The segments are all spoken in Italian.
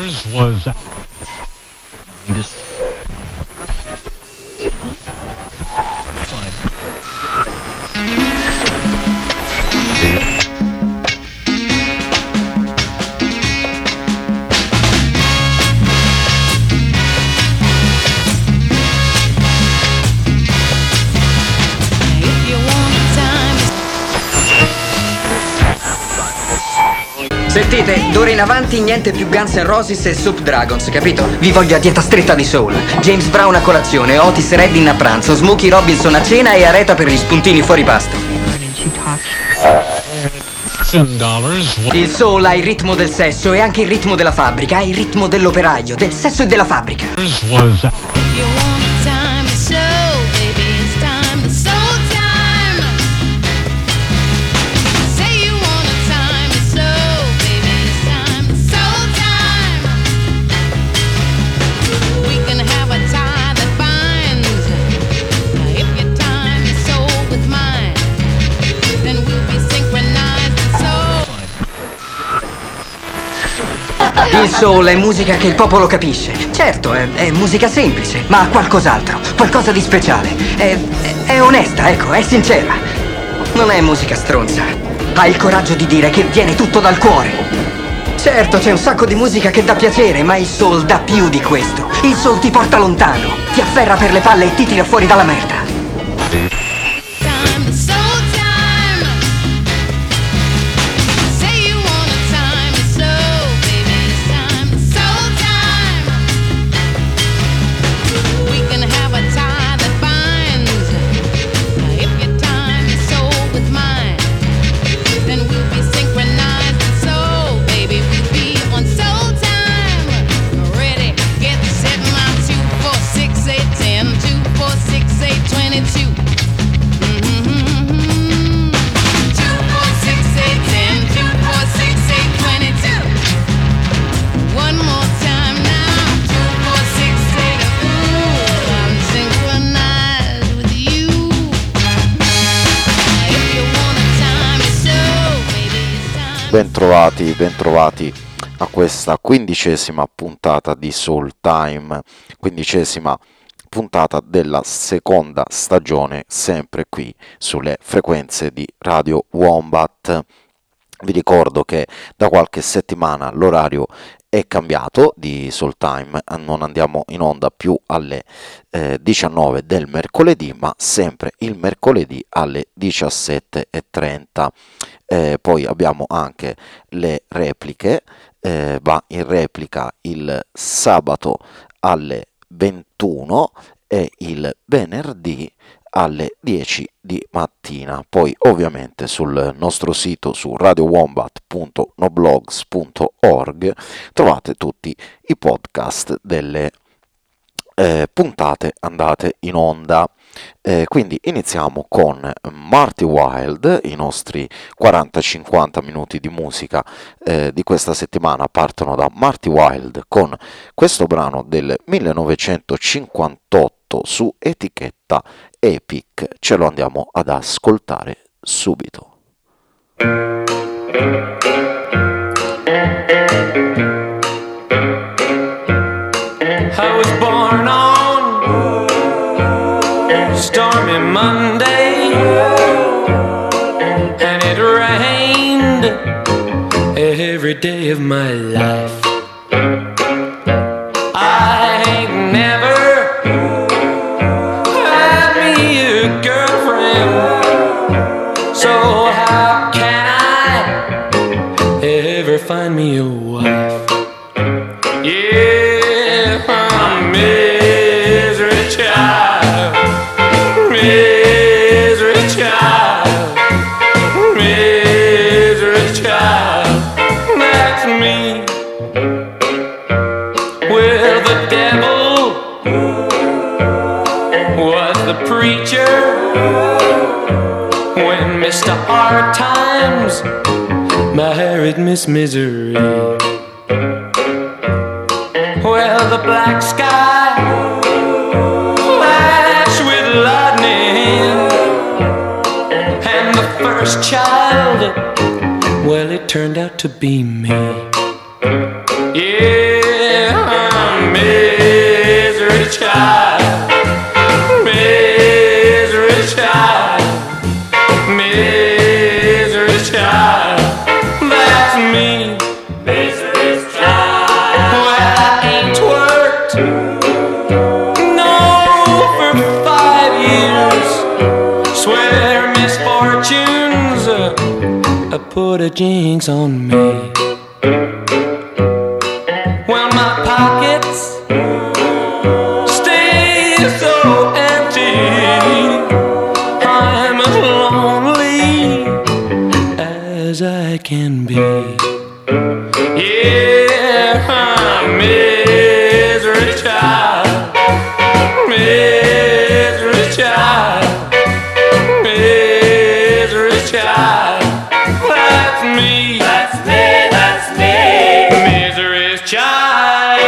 was Sentite, d'ora in avanti niente più Guns N' Roses e Soup Dragons, capito? Vi voglio a dieta stretta di soul. James Brown a colazione, Otis Redding a pranzo, Smokey Robinson a cena e Aretha per gli spuntini fuori pasto. Il soul ha il ritmo del sesso e anche il ritmo della fabbrica, ha il ritmo dell'operaio, del sesso e della fabbrica. Il soul è musica che il popolo capisce. Certo, è musica semplice, ma ha qualcos'altro, qualcosa di speciale. È onesta, ecco, è sincera. Non è musica stronza. Ha il coraggio di dire che viene tutto dal cuore. Certo, c'è un sacco di musica che dà piacere, ma il soul dà più di questo. Il soul ti porta lontano, ti afferra per le palle e ti tira fuori dalla merda. Bentrovati a questa 15ª puntata di Soul Time, 15ª puntata della seconda stagione, sempre qui sulle frequenze di Radio Wombat. Vi ricordo che da qualche settimana l'orario è cambiato di Soul Time, non andiamo in onda più alle 19 del mercoledì, ma sempre il mercoledì alle 17:30. Poi abbiamo anche le repliche, va in replica il sabato alle 21 e il venerdì alle 10 di mattina. Poi ovviamente sul nostro sito, su radiowombat.noblogs.org, trovate tutti i podcast delle puntate andate in onda. Quindi iniziamo con Marty Wilde. I nostri 40-50 minuti di musica di questa settimana partono da Marty Wilde con questo brano del 1958 su etichetta Epic. Ce lo andiamo ad ascoltare subito. I was born on stormy Monday, and it rained every day of my life. I ain't never had me a girlfriend, so how can I ever find me a wife? Yeah, I'm misery child, misery child, misery child, that's me. Well, the devil was the preacher when Mr. Hard Times married Miss Misery. Well, the black sky flashed with lightning, and the first child, well, it turned out to be me. Yeah, jinx on me. Well, my pockets stay so empty. I'm as lonely as I can be. Yeah, I'm misery child, misery child, misery child. That's me, that's me, that's me, misery's child.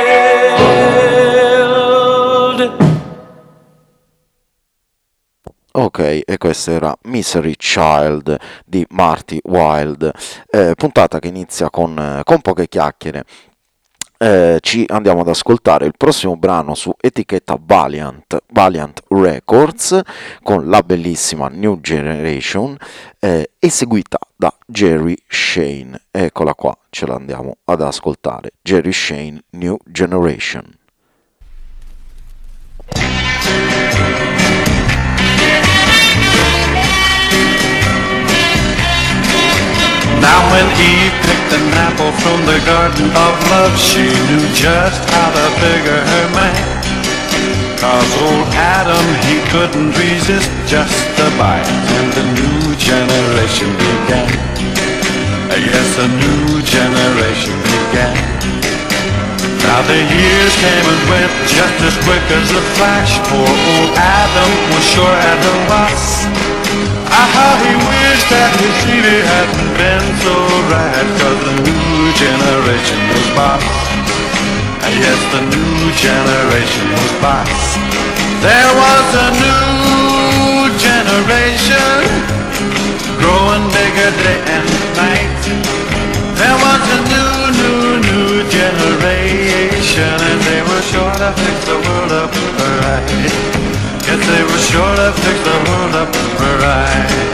Ok, e questo era Misery Child di Marty Wilde, puntata che inizia con poche chiacchiere. Ci andiamo ad ascoltare il prossimo brano su etichetta Valiant Records con la bellissima New Generation, eseguita da Jerry Shane. Eccola qua, ce la andiamo ad ascoltare. Jerry Shane, New Generation. Now when Eve picked an apple from the garden of love, she knew just how to figure her man. 'Cause old Adam, he couldn't resist just the bite, and the new generation began. Yes, a new generation began. Now the years came and went just as quick as a flash. Poor old Adam was sure at a loss. How he wished that his Evie hadn't been so right, 'cause the new generation was boss. Yes, the new generation was boss. There was a new generation growing bigger day and night. There was a new generation, and they were sure to fix the world up right. Yes, they were sure to fix the world up right.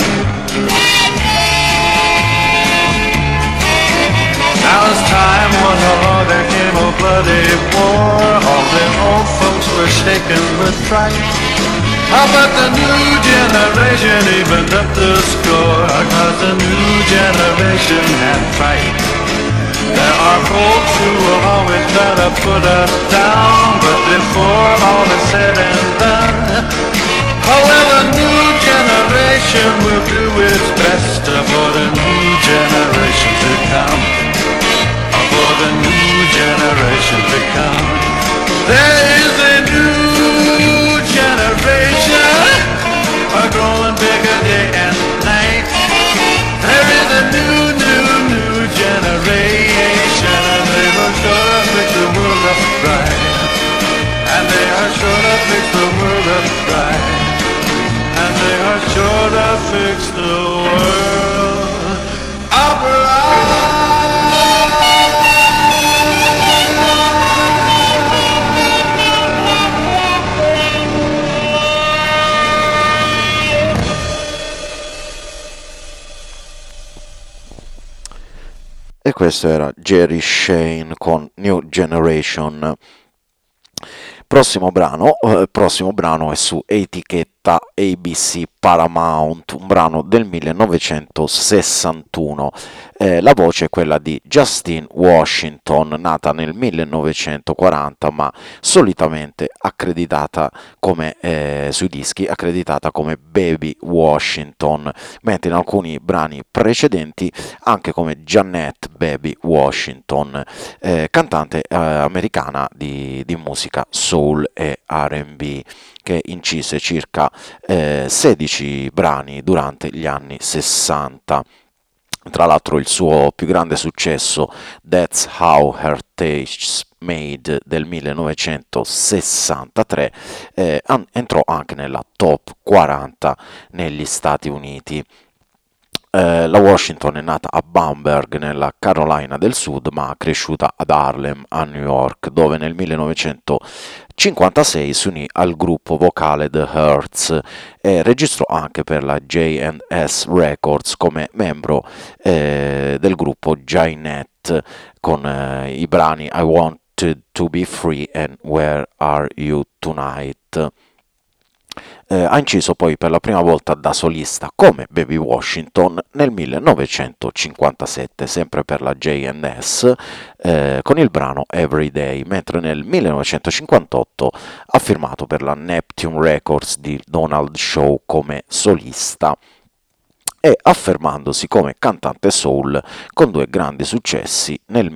Now as time went along, there came a bloody war. All the old folks were shaken with fright. But the new generation evened up the score, 'cause the new generation had fight. There are folks who will always try to put us down, but before all is said and done, the new generation will do its best for the new generation to come. For the new generation to come. There is a new generation, growing bigger day and night. There is a new generation, and they will sure to fix the world up right. And they are sure to fix the world up right. And they are sure to fix the world up right. E questo era Jerry Shane con New Generation. Prossimo brano è su etichetta ABC Paramount, un brano del 1961. La voce è quella di Justine Washington, nata nel 1940, ma solitamente accreditata come sui dischi, accreditata come Baby Washington, mentre in alcuni brani precedenti anche come Janet Baby Washington, cantante americana di musica soul e R&B, che incise circa 16 brani durante gli anni 60. Tra l'altro il suo più grande successo, That's How Her Tastes Made del 1963, entrò anche nella top 40 negli Stati Uniti. La Washington è nata a Bamberg, nella Carolina del Sud, ma cresciuta ad Harlem, a New York, dove nel 1956 si unì al gruppo vocale The Hurts e registrò anche per la J&S Records come membro del gruppo Jynette, con i brani I Wanted to Be Free and Where Are You Tonight. Ha inciso poi per la prima volta da solista come Baby Washington nel 1957, sempre per la J&S, con il brano Everyday, mentre nel 1958 ha firmato per la Neptune Records di Donald Shaw come solista, e affermandosi come cantante soul con due grandi successi nel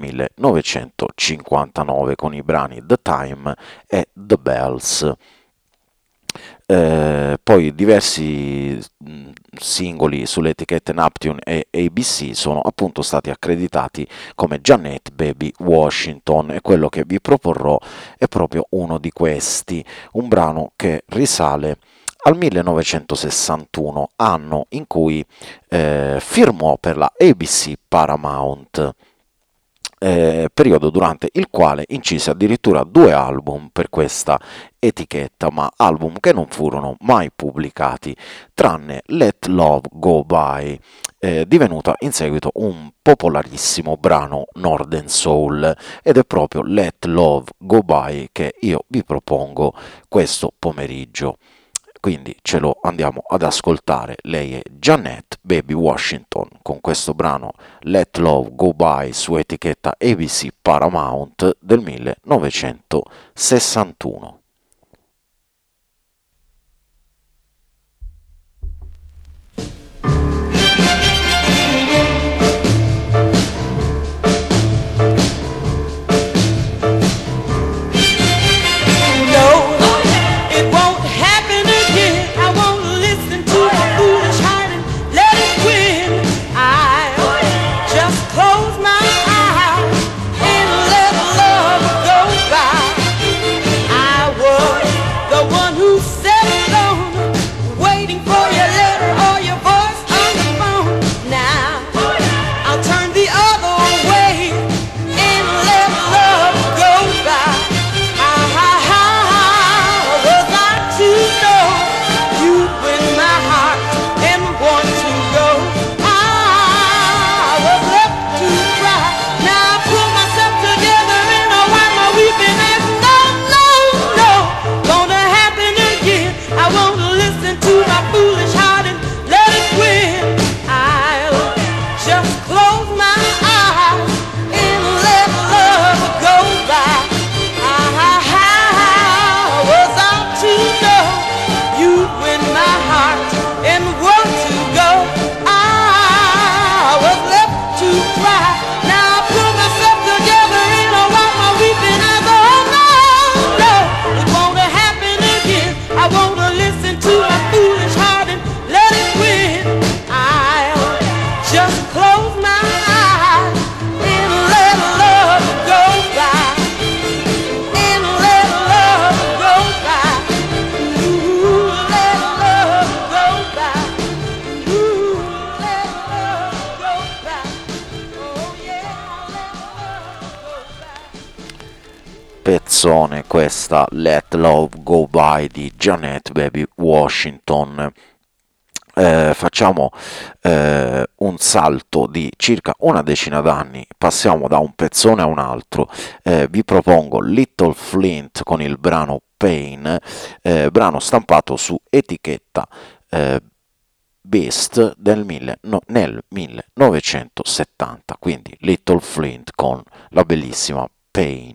1959 con i brani The Time e The Bells. Poi diversi singoli sulle etichette Neptune e ABC sono appunto stati accreditati come Janet Baby Washington, e quello che vi proporrò è proprio uno di questi, un brano che risale al 1961, anno in cui firmò per la ABC Paramount, periodo durante il quale incise addirittura 2 album per questa etichetta, ma album che non furono mai pubblicati, tranne Let Love Go By, divenuta in seguito un popolarissimo brano Northern Soul, ed è proprio Let Love Go By che io vi propongo questo pomeriggio. Quindi ce lo andiamo ad ascoltare. Lei è Janet Baby Washington con questo brano Let Love Go By su etichetta ABC Paramount del 1961. Pezzone questa Let Love Go By di Janet Baby Washington. Facciamo un salto di circa una decina d'anni, passiamo da un pezzone a un altro. Vi propongo Little Flint con il brano Pain, brano stampato su etichetta Beast nel 1970, quindi Little Flint con la bellissima Pain.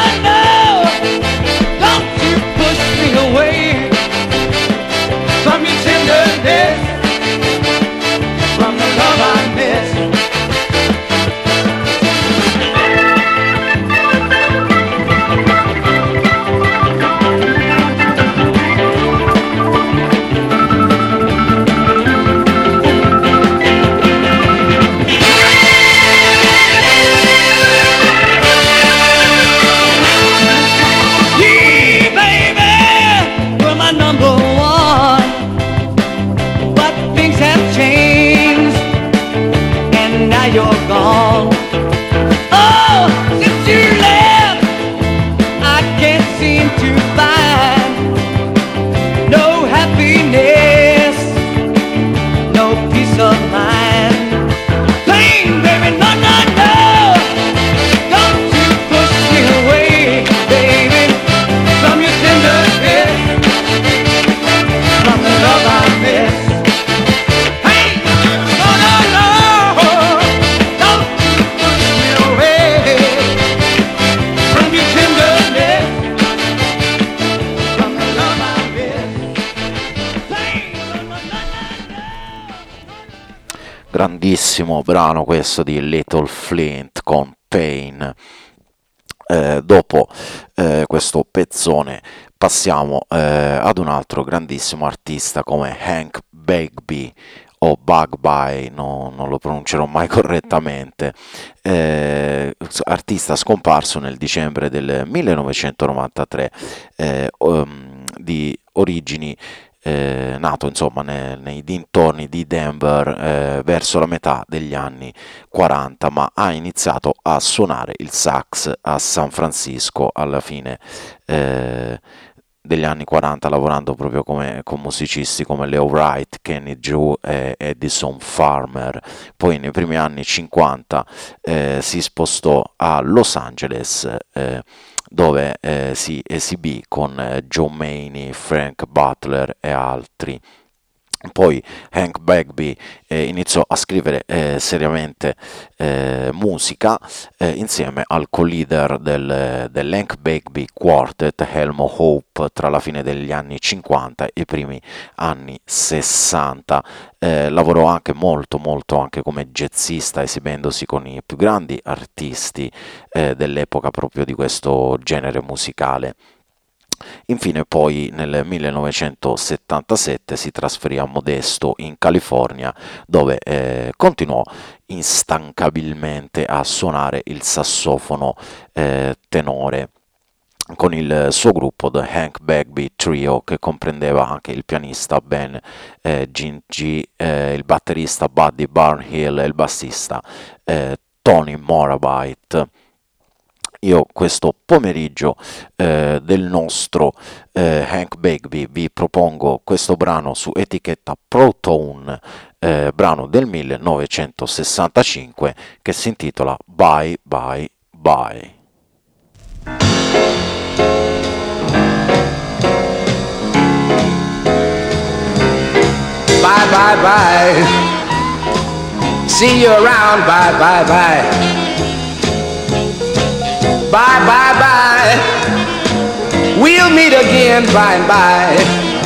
From grandissimo brano questo di Little Flint con Pain. Dopo questo pezzone passiamo ad un altro grandissimo artista come Hank Bagby o Bugby, non lo pronuncerò mai correttamente, artista scomparso nel dicembre del 1993, di origini nato insomma nei dintorni di Denver verso la metà degli anni 40, ma ha iniziato a suonare il sax a San Francisco alla fine degli anni 40, lavorando proprio con musicisti come Leo Wright, Kenny Drew e Edison Farmer. Poi nei primi anni 50 si spostò a Los Angeles, dove si esibì con Joe Maney, Frank Butler e altri. Poi Hank Bagby iniziò a scrivere seriamente musica insieme al co-leader dell'Hank Bagby Quartet, Elmo Hope, tra la fine degli anni 50 e i primi anni 60. Lavorò anche molto anche come jazzista, esibendosi con i più grandi artisti dell'epoca proprio di questo genere musicale. Infine poi nel 1977 si trasferì a Modesto in California, dove continuò instancabilmente a suonare il sassofono tenore con il suo gruppo The Hank Bagby Trio, che comprendeva anche il pianista Ben Gingy, il batterista Buddy Barnhill e il bassista Tony Morabite. Io questo pomeriggio del nostro Hank Bagby vi propongo questo brano su etichetta Protone, brano del 1965 che si intitola Bye Bye Bye. Bye bye bye, see you around, bye bye bye. Bye, bye, bye. We'll meet again by and by.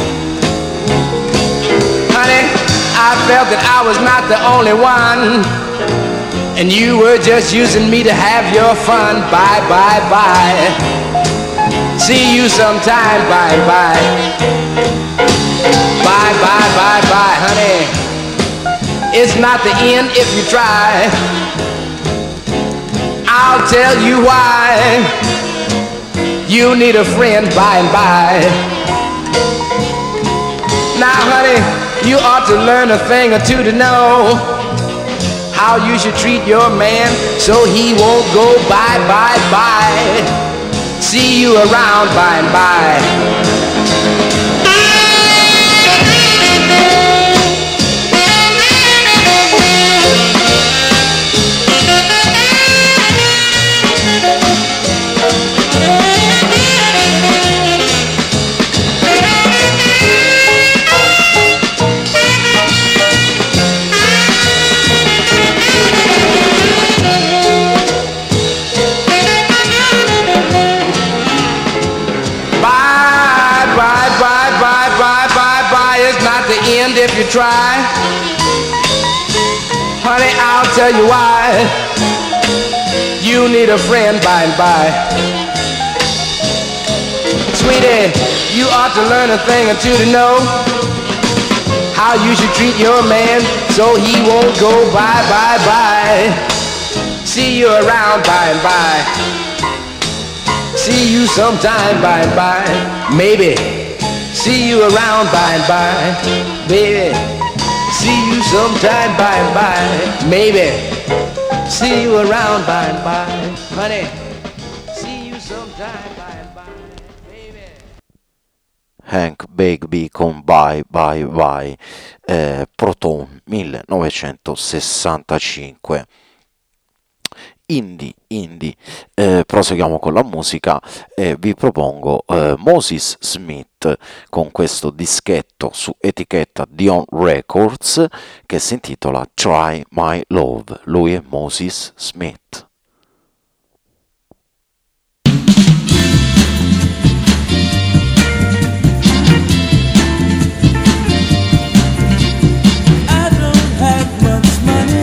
Honey, I felt that I was not the only one, and you were just using me to have your fun. Bye, bye, bye. See you sometime, bye, bye. Bye, bye, bye, bye, honey. It's not the end if you try. I'll tell you why. You need a friend by and by. Now, honey, you ought to learn a thing or two to know how you should treat your man so he won't go bye, bye, bye. See you around by and by. If you try, honey, I'll tell you why. You need a friend by and by. Sweetie, you ought to learn a thing or two to know how you should treat your man so he won't go bye, bye, bye. See you around by and by. See you sometime by and by. Maybe. See you around by and by, baby. See you sometime by and by, maybe. See you around by and by, honey. See you sometime by and by, baby. Hank Bagby con Bye Bye Bye, Proton 1965. Indie. Proseguiamo con la musica e vi propongo Moses Smith con questo dischetto su etichetta Dion Records che si intitola Try My Love. Lui è Moses Smith. I don't have much money.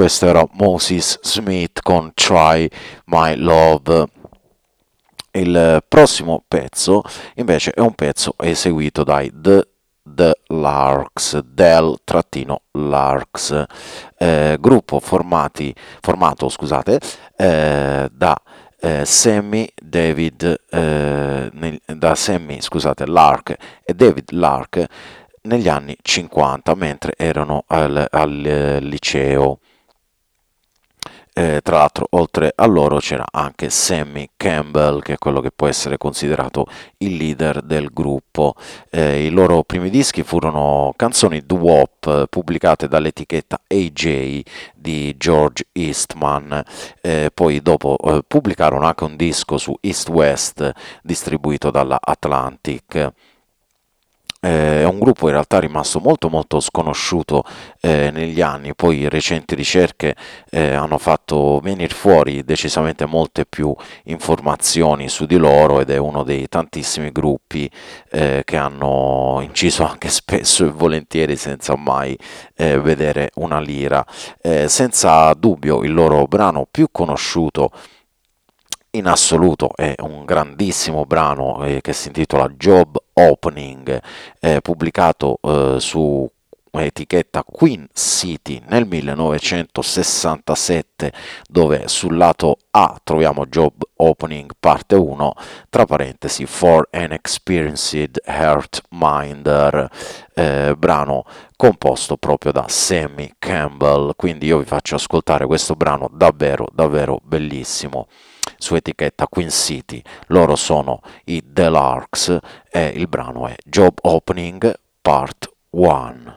questo era Moses Smith con Try My Love. Il prossimo pezzo invece è un pezzo eseguito dai The Larks, Del-Larks, gruppo formato, scusate, da Sammy Lark e David Lark negli anni 50 mentre erano al liceo. Tra l'altro, oltre a loro c'era anche Sammy Campbell, che è quello che può essere considerato il leader del gruppo. I loro primi dischi furono canzoni doo-wop pubblicate dall'etichetta AJ di George Eastman. Poi dopo pubblicarono anche un disco su East West distribuito dalla Atlantic. È un gruppo in realtà rimasto molto molto sconosciuto negli anni, poi recenti ricerche hanno fatto venire fuori decisamente molte più informazioni su di loro ed è uno dei tantissimi gruppi che hanno inciso anche spesso e volentieri senza mai vedere una lira. Senza dubbio il loro brano più conosciuto in assoluto è un grandissimo brano che si intitola Job Opening, pubblicato su etichetta Queen City nel 1967, dove sul lato A troviamo Job Opening parte 1, tra parentesi For an Experienced Heart Minder, brano composto proprio da Sammy Campbell. Quindi io vi faccio ascoltare questo brano davvero davvero bellissimo su etichetta Queen City. Loro sono i The Larks e il brano è Job Opening Part 1.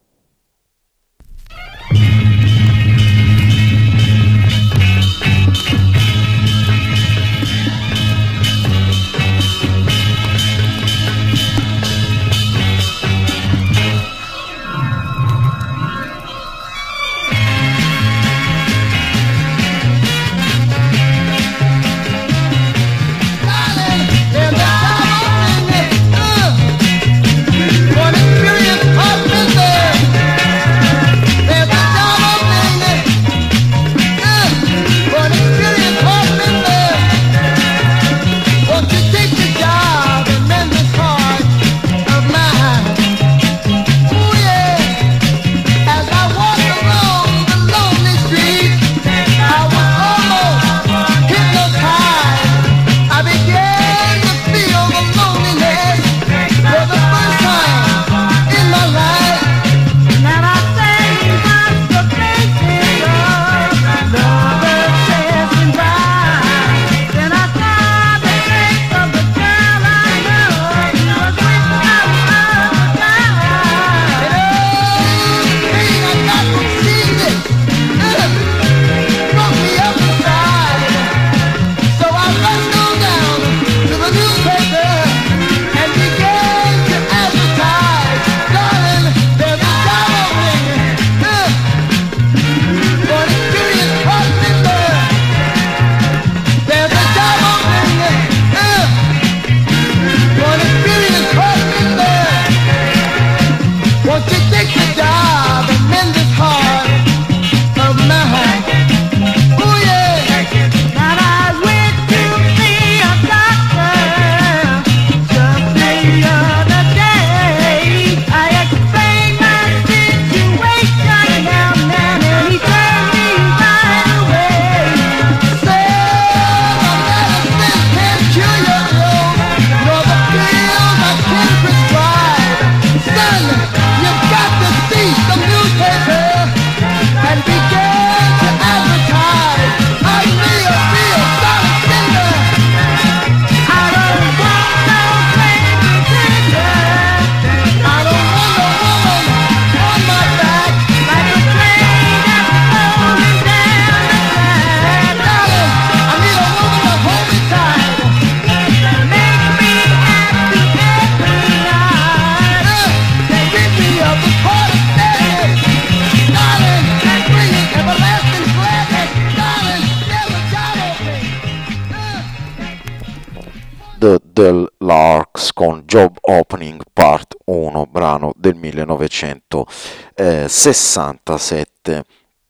The Larks con Job Opening Part 1, brano del 1967.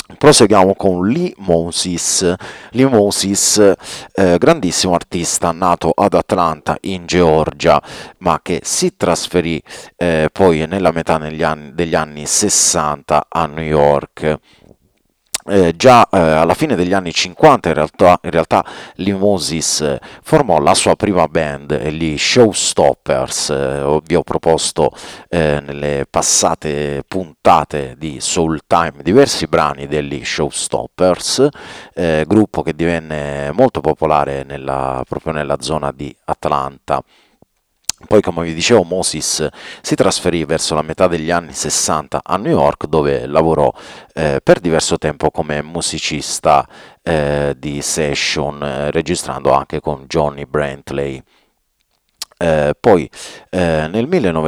Proseguiamo con Lee Moses. Lee Moses, grandissimo artista nato ad Atlanta in Georgia, ma che si trasferì poi nella metà degli anni 60 a New York. Già alla fine degli anni 50 in realtà Lee Moses formò la sua prima band, gli Showstoppers. Vi ho proposto nelle passate puntate di Soul Time diversi brani degli Showstoppers, gruppo che divenne molto popolare proprio nella zona di Atlanta. Poi, come vi dicevo, Moses si trasferì verso la metà degli anni 60 a New York, dove lavorò per diverso tempo come musicista di session, registrando anche con Johnny Brantley. Poi nel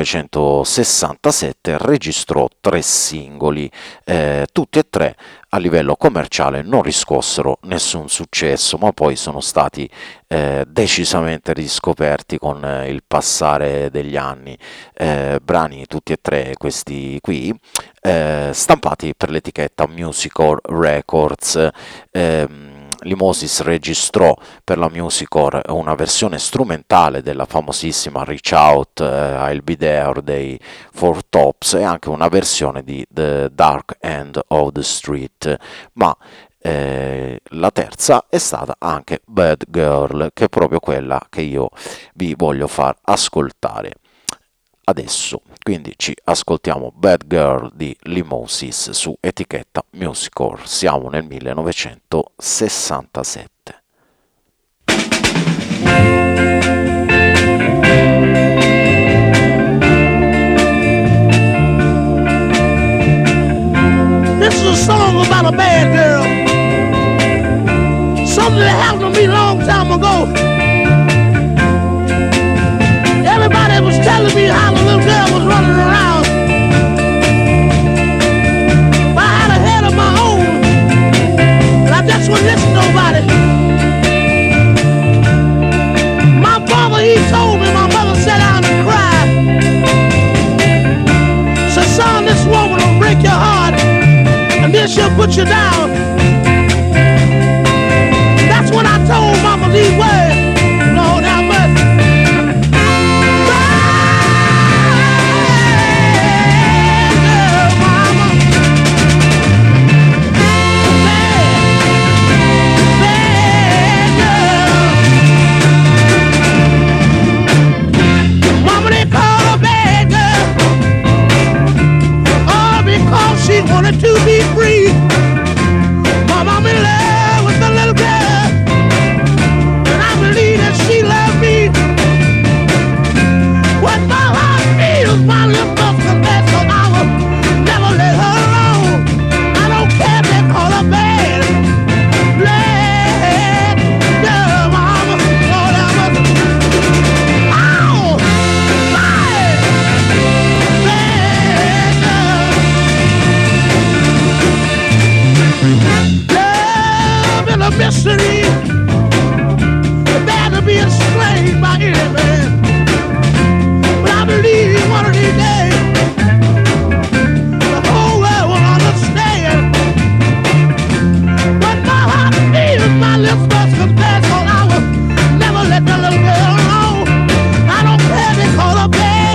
1967 registrò 3 singoli, tutti e 3 a livello commerciale non riscossero nessun successo, ma poi sono stati decisamente riscoperti con il passare degli anni. Brani tutti e 3 questi qui, stampati per l'etichetta Musicor Records. Lee Moses registrò per la Musicor una versione strumentale della famosissima Reach Out, I'll Be There dei Four Tops, e anche una versione di The Dark End of the Street, ma la terza è stata anche Bad Girl, che è proprio quella che io vi voglio far ascoltare adesso. Quindi ci ascoltiamo Bad Girl di Lee Moses su etichetta Musicor. Siamo nel 1967. This is a song about a bad girl. Something that happened to me a long time ago. Everybody was telling me how the little girl was running around. But I had a head of my own, and I just wouldn't listen to nobody. My father, he told me, my mother sat down and cried. Said, son, this woman will break your heart, and then she'll put you down. That's when I told mama these words. Lord have mercy. Wanted to be free. My mom in love with the little girl, and I believe that she loved me. What my heart feels, my lips must confess, so I will never let her alone. I don't care if they call her bad. Bad girl, mama, Lord have mercy. Ow! Bad girl. Love is a mystery, bad to be explained by any man. But I believe one of these days the whole world will understand. But my heart feels, my lips must confess, so I will never let the little girl alone. I don't care if they call her bad.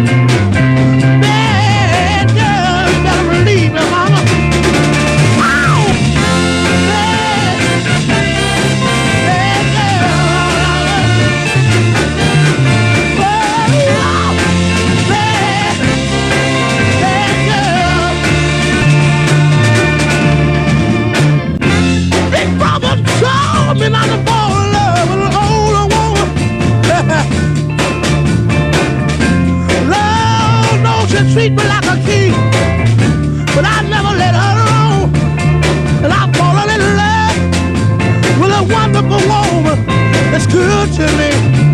Bad girl, you better believe me, mama. Me not to fall in love with an older woman. Lord knows she treat me like a king, but I never let her alone. And I've fallen in love with a wonderful woman that's good to me.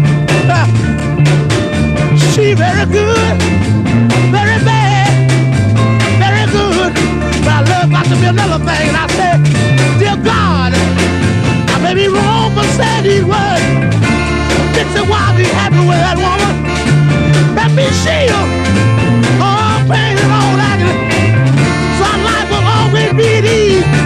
She very good, very bad, very good. But I love got to be another thing. And I said, dear God, I may be wrong, but say these words. Fix it while I be happy with that woman. Let me shield all pain and all agony. So our life will always be at ease.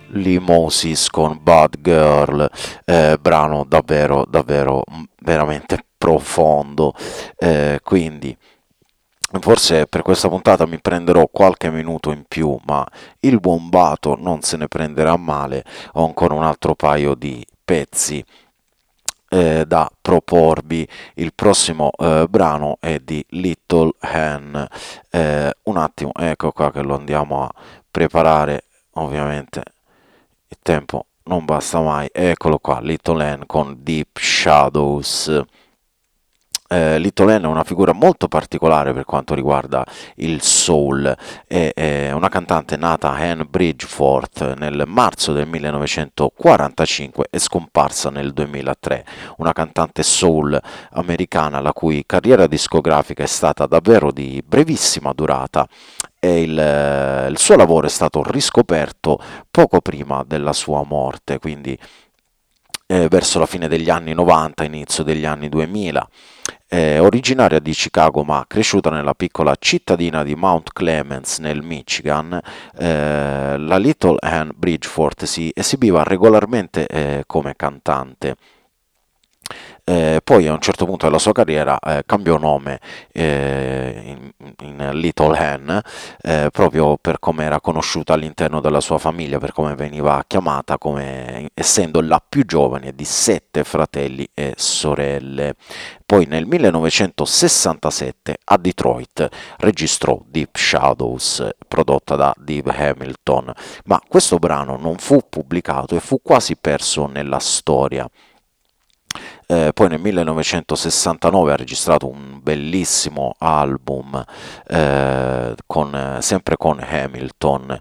Limosis con Bad Girl, brano davvero veramente profondo, quindi forse per questa puntata mi prenderò qualche minuto in più, ma il buon Bato non se ne prenderà male. Ho ancora un altro paio di pezzi da proporvi. Il prossimo brano è di Little Hen. Un attimo, ecco qua che lo andiamo a preparare. Ovviamente il tempo non basta mai. Eccolo qua, Little Hen con Deep Shadows. Little Hen è una figura molto particolare per quanto riguarda il soul, è una cantante nata a Ann Bridgeford nel marzo del 1945 e scomparsa nel 2003, una cantante soul americana la cui carriera discografica è stata davvero di brevissima durata e il suo lavoro è stato riscoperto poco prima della sua morte, quindi verso la fine degli anni 90, inizio degli anni 2000. Originaria di Chicago ma cresciuta nella piccola cittadina di Mount Clemens nel Michigan, la Little Ann Bridgeford si esibiva regolarmente come cantante. Poi a un certo punto della sua carriera cambiò nome in Little Hen, proprio per come era conosciuta all'interno della sua famiglia, per come veniva chiamata, come essendo la più giovane di 7 fratelli e sorelle. Poi nel 1967 a Detroit registrò Deep Shadows, prodotta da Dave Hamilton, ma questo brano non fu pubblicato e fu quasi perso nella storia. Poi nel 1969 ha registrato un bellissimo album sempre con Hamilton,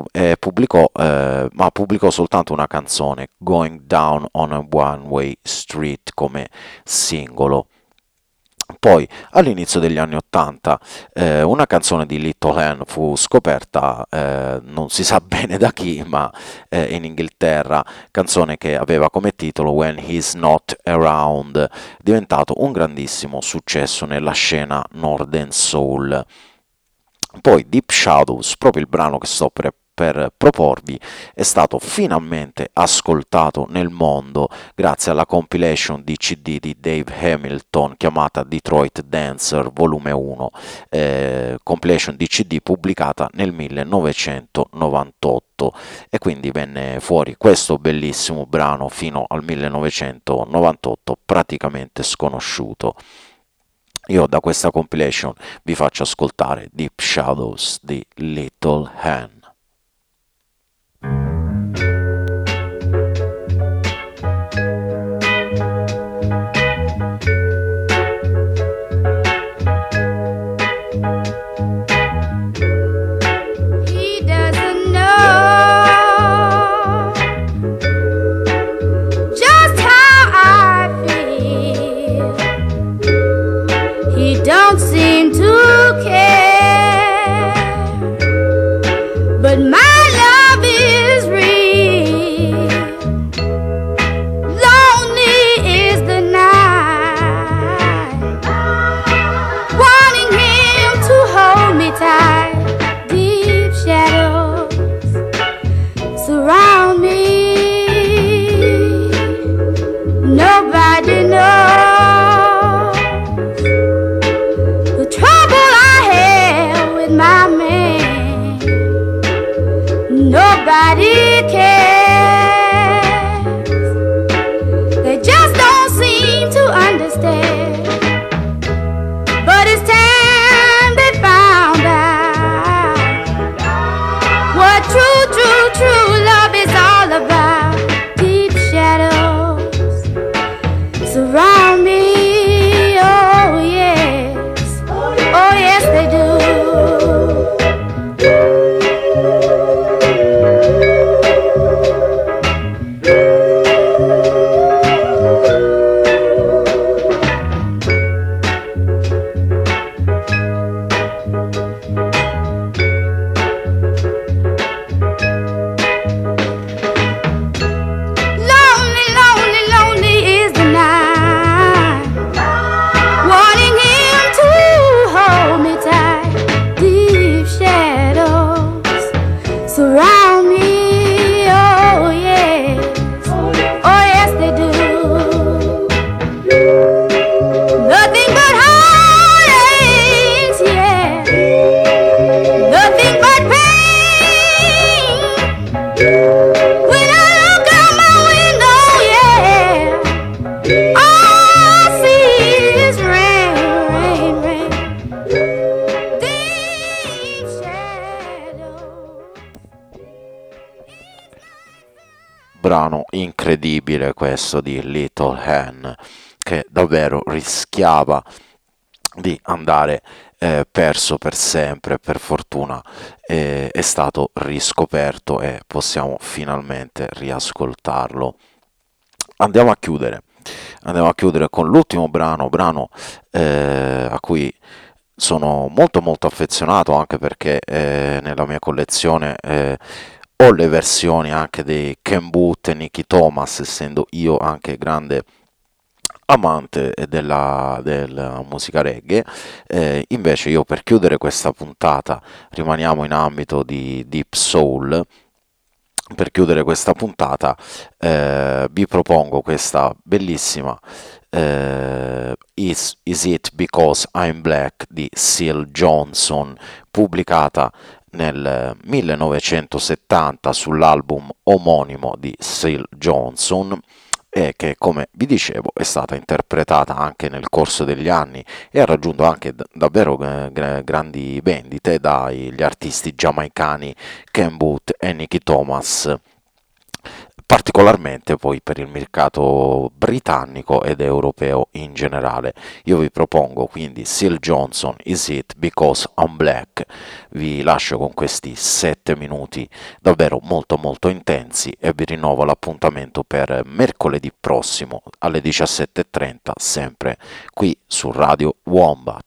ma pubblicò soltanto una canzone, Going Down on a One-Way Street, come singolo. Poi all'inizio degli anni 80 una canzone di Little Hen fu scoperta, non si sa bene da chi, ma in Inghilterra, canzone che aveva come titolo When He's Not Around, diventato un grandissimo successo nella scena Northern Soul. Poi Deep Shadows, proprio il brano che sto per proporvi, è stato finalmente ascoltato nel mondo grazie alla compilation di CD di Dave Hamilton chiamata Detroit Dancer Volume 1, compilation di CD pubblicata nel 1998, e quindi venne fuori questo bellissimo brano fino al 1998 praticamente sconosciuto. Io da questa compilation vi faccio ascoltare Deep Shadows di Little Hen. He doesn't know just how I feel. He don't seem to care brano incredibile questo di Little Hen, che davvero rischiava di andare perso per sempre. Per fortuna è stato riscoperto e possiamo finalmente riascoltarlo. Andiamo a chiudere con l'ultimo brano a cui sono molto molto affezionato, anche perché nella mia collezione ho le versioni anche dei Ken Boothe e Nicky Thomas, essendo io anche grande amante della musica reggae. Invece io, per chiudere questa puntata, rimaniamo in ambito di Deep Soul. Per chiudere questa puntata vi propongo questa bellissima Is It Because I'm Black di Seal Johnson, pubblicata nel 1970 sull'album omonimo di Seal Johnson, e che, come vi dicevo, è stata interpretata anche nel corso degli anni e ha raggiunto anche davvero grandi vendite dagli artisti giamaicani Ken Boothe e Nicky Thomas, particolarmente poi per il mercato britannico ed europeo in generale. Io vi propongo quindi Seal Johnson, Is It Because I'm Black. Vi lascio con questi 7 minuti davvero molto molto intensi e vi rinnovo l'appuntamento per mercoledì prossimo alle 17:30, sempre qui su Radio Wombat.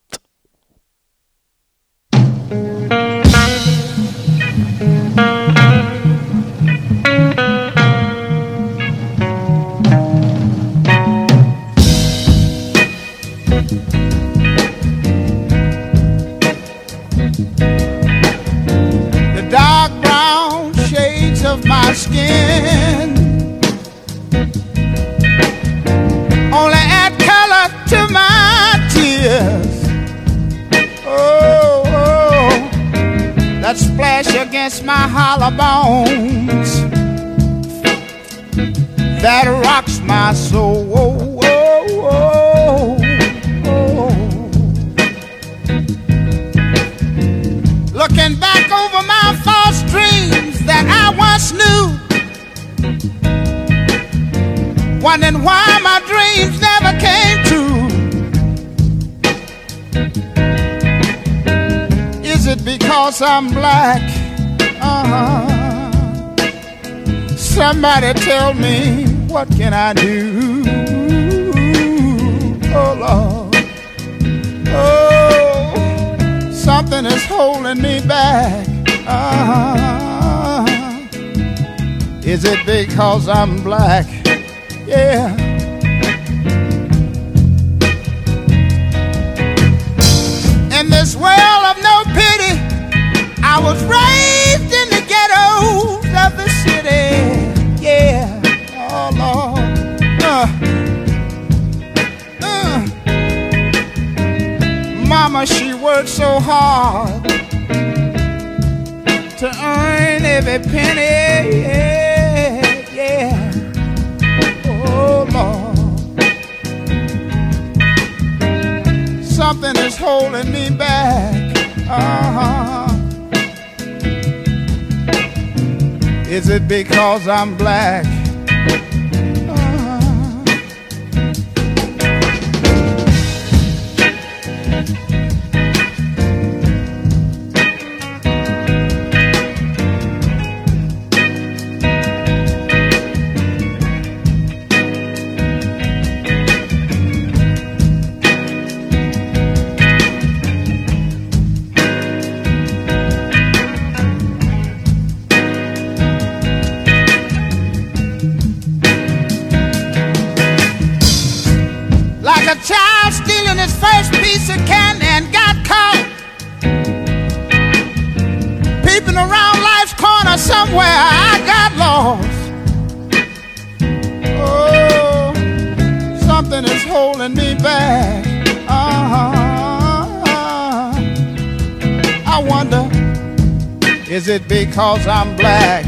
The dark brown shades of my skin only add color to my tears. Oh, oh, that splash against my hollow bones that rocks my soul. Oh, oh, oh, oh. Looking back over my false dreams that I once knew, wondering why my dreams never came true. Is it because I'm black? Somebody tell me, what can I do? Oh Lord, oh, something is holding me back. Is it because I'm black? Yeah. In this world of no pity, I was raised in the ghettos of the city. Yeah, oh Lord. Mama, she worked so hard to earn every penny. Yeah, yeah. Oh Lord, something is holding me back. Is it because I'm black? First piece of candy and got caught peeping around life's corner somewhere. I got lost. Oh, something is holding me back. I wonder, is it because I'm black?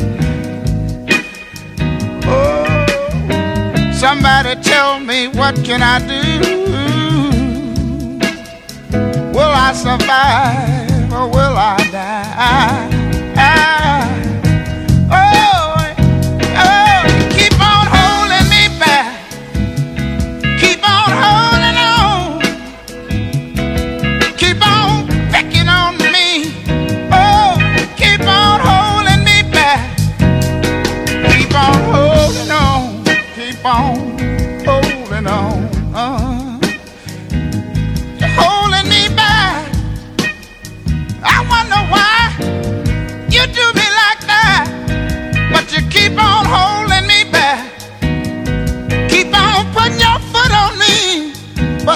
Oh, somebody tell me, what can I do? Will I survive or will I die? Oh, oh, on holding on. You're holding me back. I wonder why you do me like that, but you keep on holding me back. Keep on putting your foot on me, but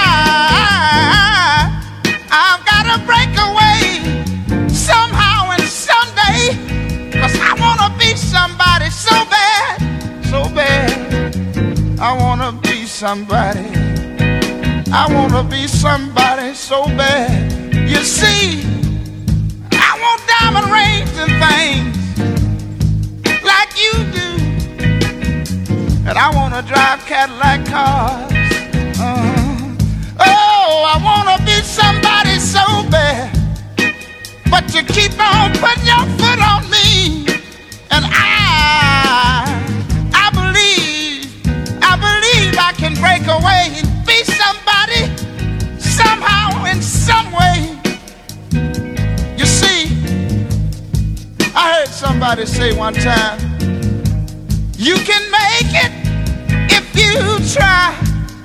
I've got to break away somehow and someday, 'cause I want to be somebody so bad, so bad. I want to be somebody. I want to be somebody so bad. You see, I want diamond rings and things like you do, and I want to drive Cadillac cars. Oh, I want to be somebody so bad, but you keep on putting your foot on me, and I believe I can break away and be somebody somehow in some way. You see, I heard somebody say one time, you can make it if you try.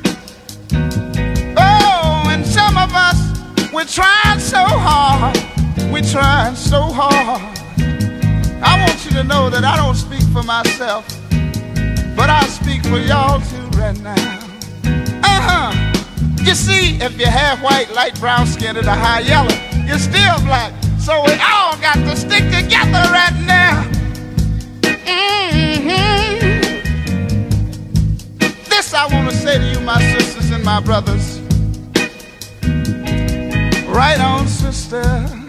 Oh, and some of us, we're trying so hard. We're trying so hard. I want you to know that I don't speak for myself, but I speak for y'all too right now. You see, if you're half white, light brown skin, or the high yellow, you're still black. So we all got to stick together right now. This I want to say to you, my sisters and my brothers. Right on, sister.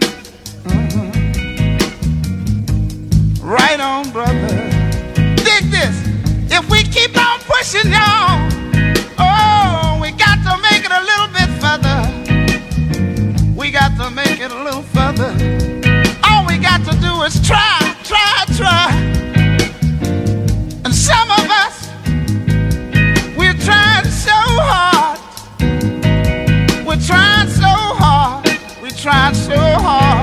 Right on, brother. Dig this. If we keep on pushing y'all, oh, we got to make it a little bit further. We got to make it a little further. All we got to do is try. And some of us, we're trying so hard. We're trying so hard. We're trying so hard.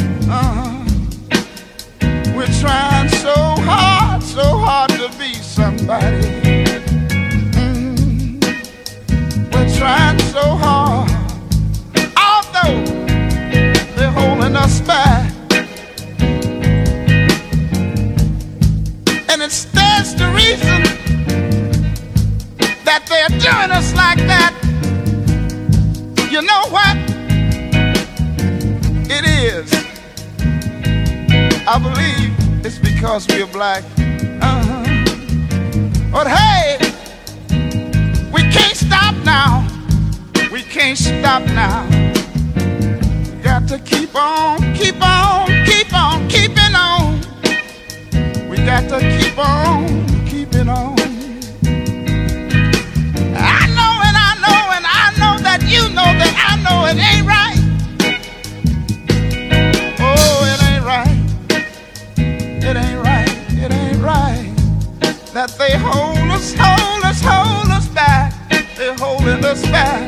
We're trying so hard to be somebody. We're trying so hard, although they're holding us back. And that's the reason that they're doing us like that. You know what? It is. I believe it's because we're black. But hey, we can't stop now. We can't stop now. We got to keep on keeping on. We got to keep on keeping on. I know that you know that I know it ain't right. Oh, it ain't right. It ain't right. It ain't right. That they hold us back. They're holding us back.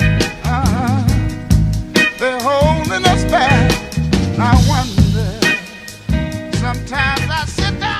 They're holding us back. I wonder, sometimes I sit down.